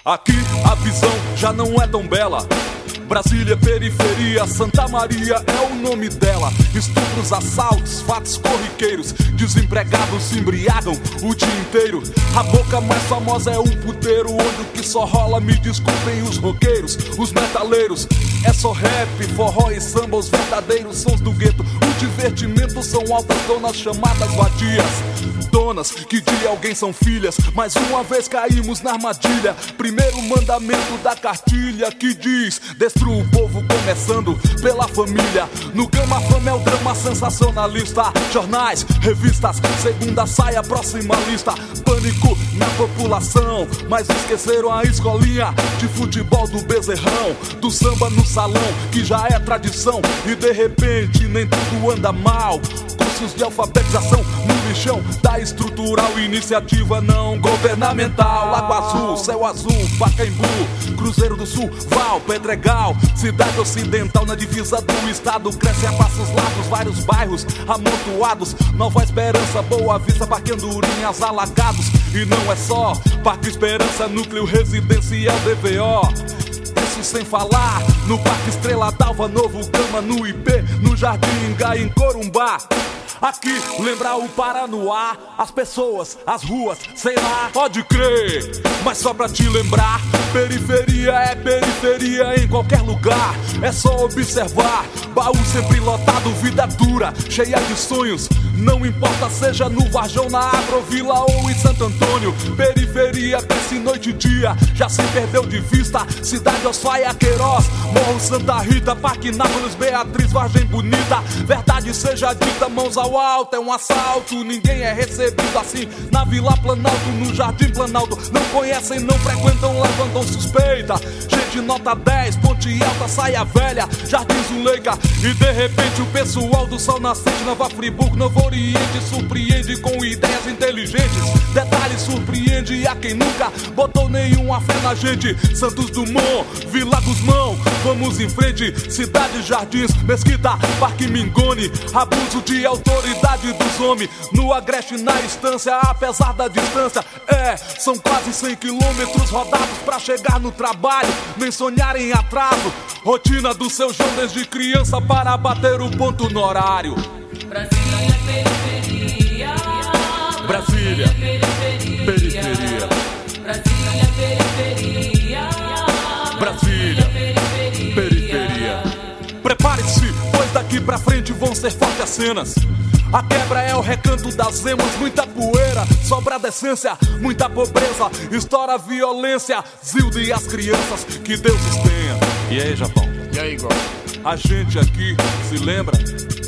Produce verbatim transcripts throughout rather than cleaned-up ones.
Aqui a visão já não é tão bela. Brasília, periferia, Santa Maria é o nome dela. Estupros, assaltos, fatos corriqueiros. Desempregados se embriagam o dia inteiro. A boca mais famosa é um puteiro, onde o que só rola, me desculpem os roqueiros, os metaleiros. É só rap, forró e samba, os verdadeiros sons do gueto. O divertimento são altas donas chamadas vadias. Donas que de alguém são filhas. Mais uma vez caímos na armadilha. Primeiro mandamento da cartilha que diz: destrua o povo começando pela família. No Gama Fama é o drama sensacionalista. Jornais, revistas, segunda sai a próxima lista. Pânico na população, mas esqueceram a escolinha de futebol do bezerrão. Do samba no salão, que já é tradição. E de repente nem tudo anda mal. Cursos de alfabetização no lixão da estrutural, iniciativa não governamental. Lagoa Azul, Céu Azul, Pacaembu, Cruzeiro do Sul, Val, Pedregal, Cidade Ocidental na divisa do estado. Cresce a passos largos, vários bairros amontoados. Nova Esperança, Boa Vista, Parque Andorinhas, Alagados. E não é só Parque Esperança, núcleo residencial D V O. Isso sem falar no Parque Estrela d'Alva, Novo Gama, no I P, no Jardim Ingá, em Corumbá. Aqui, lembrar o Paranoá, as pessoas, as ruas, sei lá, pode crer. Mas só pra te lembrar, periferia é periferia em qualquer lugar. É só observar, baú sempre lotado, vida dura, cheia de sonhos. Não importa seja no Varjão, na Agrovila ou em Santo Antônio. Periferia cresce noite e dia, já se perdeu de vista. Cidade Osfaia, Queiroz, Morro Santa Rita, Parque Nápoles, Beatriz, Vargem Bonita. Verdade seja dita, mãos ao alto, é um assalto. Ninguém é recebido assim na Vila Planalto, no Jardim Planalto. Não conhecem, não frequentam, levantam suspeita. Gente nota dez, Ponte Alta, Saia Velha, Jardim Zuleika. E de repente o pessoal do Sol Nascente, Nova Friburgo, Novo Oriente, surpreende com ideias inteligentes. Detalhe, surpreende a quem nunca botou nenhuma fé na gente. Santos Dumont, Vila Guzmão, vamos em frente. Cidade Jardins, Mesquita, Parque Mingone. Abuso de autoridade dos homens no Agreste, na estância, apesar da distância. É, são quase cem quilômetros rodados pra chegar no trabalho, nem sonhar em atraso. Rotina do seu João desde criança para bater o ponto no horário. Brasília, periferia. Brasília, periferia. Brasília, periferia. Brasília, periferia. Prepare-se, pois daqui pra frente vão ser fortes as cenas. A quebra é o recanto das emas, muita poeira, sobra decência, muita pobreza, estoura a violência. Zilda e as crianças, que Deus os tenha. E aí, Japão? E aí, Igor? A gente aqui se lembra?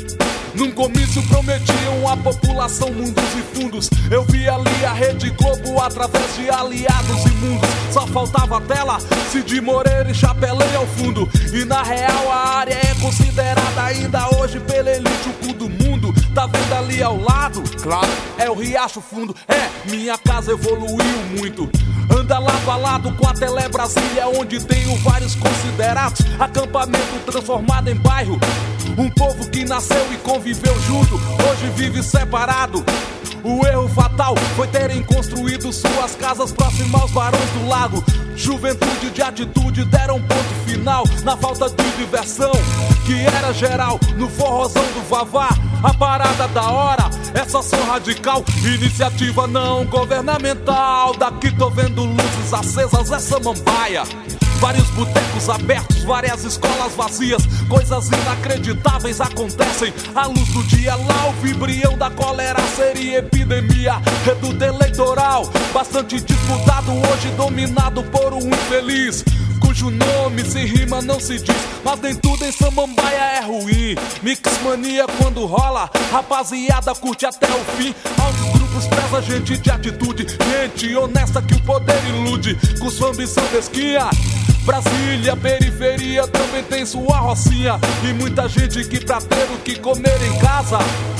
Num comício prometiam à população mundos e fundos. Eu vi ali a Rede Globo através de aliados imundos. Só faltava tela, Cid Moreira e Chapelém ao fundo. E na real a área é considerada ainda hoje pela elite o cu do mundo. Tá vendo ali ao lado? Claro. É o Riacho Fundo. É, minha casa evoluiu muito. Anda lado a lado com a Tele Brasília, onde tenho vários considerados. Acampamento transformado em bairro. Um povo que nasceu e conviveu junto, hoje vive separado. O erro fatal foi terem construído suas casas próximas aos Barões do Lago. Juventude de atitude deram ponto final na falta de diversão, que era geral no forrozão do Vavá. A parada da hora, essa ação radical, iniciativa não governamental. Daqui tô vendo luzes acesas, é samambaia. Vários botecos abertos, várias escolas vazias. Coisas inacreditáveis acontecem à luz do dia. Lá o vibrião da cólera seria epidemia. Reduto eleitoral, bastante disputado, hoje dominado por um infeliz, cujo nome se rima não se diz. Mas nem tudo em Samambaia é ruim. Mixmania quando rola, rapaziada curte até o fim. Altos grupos preza gente de atitude, gente honesta que o poder ilude, com sua ambição mesquinha. Brasília, periferia, também tem sua rocinha. E muita gente que pra ter o que comer em casa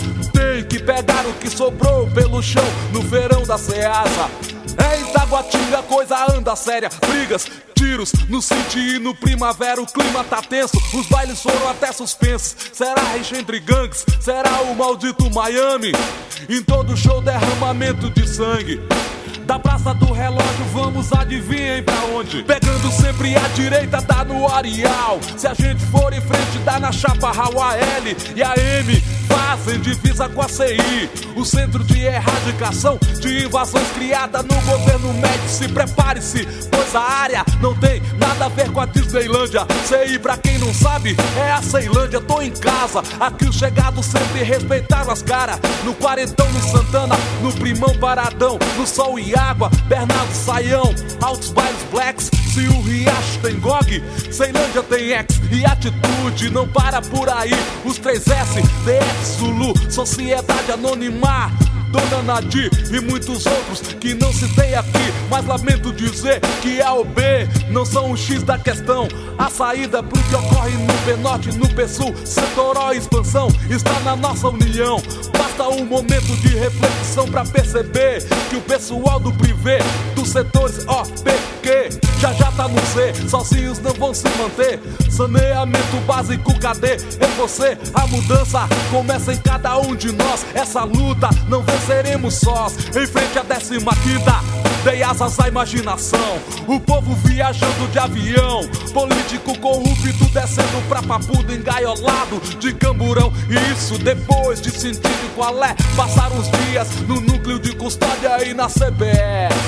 tem que pegar o que sobrou pelo chão no verão da Ceasa. É Itaguatinga, coisa anda séria. Brigas, tiros no City e no Primavera. O clima tá tenso, os bailes foram até suspensos. Será rixa entre gangues? Será o maldito Miami? Em todo show derramamento de sangue. Da Praça do Relógio vamos adivinhem pra onde? Pegando sempre a direita, dá no Areal. Se a gente for em frente, dá na Chaparral. A L e a M fazem divisa com a C I, o Centro de Erradicação de Invasões criada no governo Médici. Prepare-se, pois a área não tem nada a ver com a Disneylândia. C I, pra quem não sabe, é a Ceilândia. Tô em casa, aqui os chegados sempre respeitaram as caras. No Quarentão, no Santana, no Primão Paradão, no Sol e Água, Bernardo Saião, altos bailes blacks. Se o Riacho tem G O G, Ceilândia tem X e atitude. Não para por aí, os três S, D F, Zulu, Sociedade Anônima, Dona Nadir e muitos outros que não citei aqui, mas lamento dizer que A ou B não são o X da questão. A saída pro que ocorre no P Norte, no P Sul, Setoró e expansão está na nossa união. Basta um momento de reflexão pra perceber que o pessoal do privê, dos setores O, P, Q, já já tá no C, sozinhos não vão se manter. Saneamento básico, cadê? É você, a mudança começa em cada um de nós. Essa luta não venceremos sós. Em frente à décima quinta, dei asas à imaginação. O povo viajando de avião, político corrupto descendo pra papudo engaiolado de camburão. E isso depois de sentir qual é passar uns dias no núcleo de custódia e na C B E.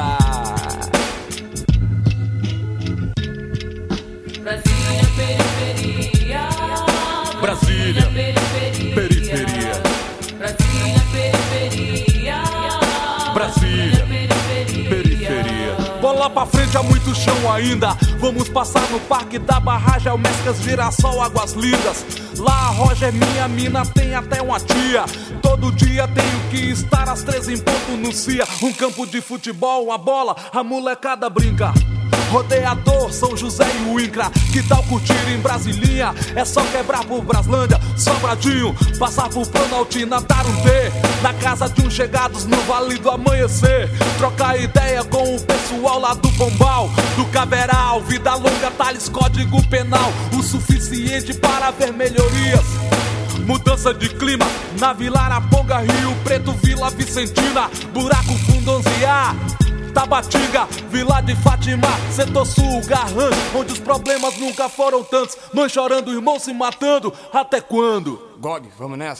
Brasília, periferia. Brasília, periferia. periferia. Brasília, periferia. Brasília, periferia. Bola pra frente, há muito chão ainda. Vamos passar no Parque da Barragem, Almescas, Girassol, Águas Lindas. Lá a Roger, minha mina, tem até uma tia. Todo dia tenho que estar às três em ponto no C I A. Um campo de futebol, uma bola, a molecada brinca. Rodeador, São José e o Incra. Que tal curtir em Brasilinha? É só quebrar por Braslândia, Sobradinho, passar por Planaltina, dar um T na casa de uns chegados no Vale do Amanhecer. Trocar ideia com o pessoal lá do Pombal, do Caberal. Vida longa, Thales, Código Penal, o suficiente para ver melhorias. Mudança de clima na Vila Araponga, Rio Preto, Vila Vicentina, Buraco Fundo onze A, Tabatinga, Vila de Fátima, Setor Sul, Garrante, onde os problemas nunca foram tantos. Mãe chorando, irmão se matando, até quando? G O G, vamos nessa.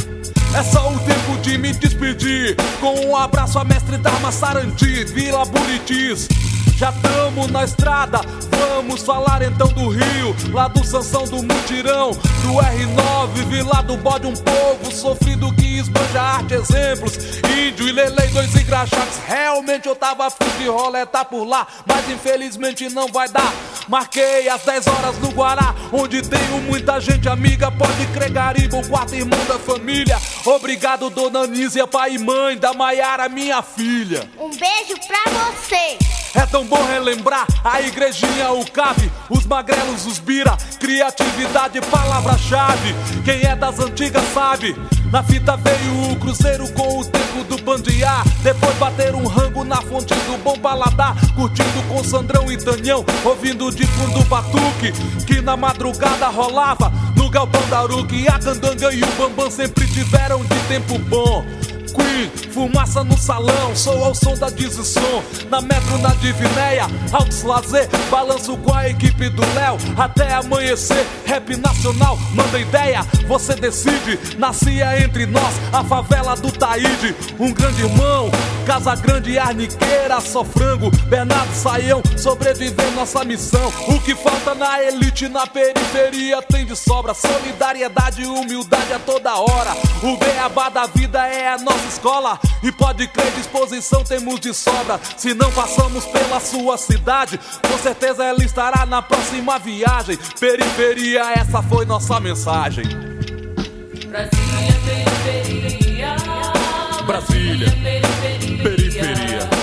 É só o tempo de me despedir, com um abraço a mestre Dharma Sarandi, Vila Buritis. Já tamo na estrada, vamos falar então do Rio, lá do Sansão, do Mutirão, do R nove, Vila do Bode, um povo sofrido que esbanja arte, exemplos, Índio e Lelei, dois engraxados. Realmente eu tava afim de roletar por lá, mas infelizmente não vai dar. Marquei às dez horas no Guará, onde tenho muita gente amiga, pode crer, Gariba, o quarto irmão da família. Obrigado, dona Nízia, pai e mãe da Maiara, minha filha. Um beijo pra você. É tão bom relembrar a igrejinha, o cave, os magrelos, os bira, criatividade, palavra-chave. Quem é das antigas sabe. Na fita veio o cruzeiro com o tempo do bandear. Depois bater um rango na fonte do bom paladar, curtindo com Sandrão e Tanhão, ouvindo de fundo o batuque que na madrugada rolava no galpão da Uruque. A candanga e o bambam sempre tiveram de tempo bom. Queen, fumaça no salão, sou ao som da Dizzy-Som. Na metro, na Divinéia, altos lazer, balanço com a equipe do Léo até amanhecer. Rap nacional, manda ideia, você decide. Nascia entre nós, a favela do Taíde. Um grande irmão, Casa Grande e Arniqueira, só frango, Bernardo Saião, sobreviver nossa missão. O que falta na elite, na periferia tem de sobra. Solidariedade e humildade a toda hora. O beabá da vida é a nossa escola, e pode crer, disposição temos de sobra. Se não passamos pela sua cidade, com certeza ela estará na próxima viagem. Periferia, essa foi nossa mensagem. Brasília, periferia. Brasília, periferia. periferia.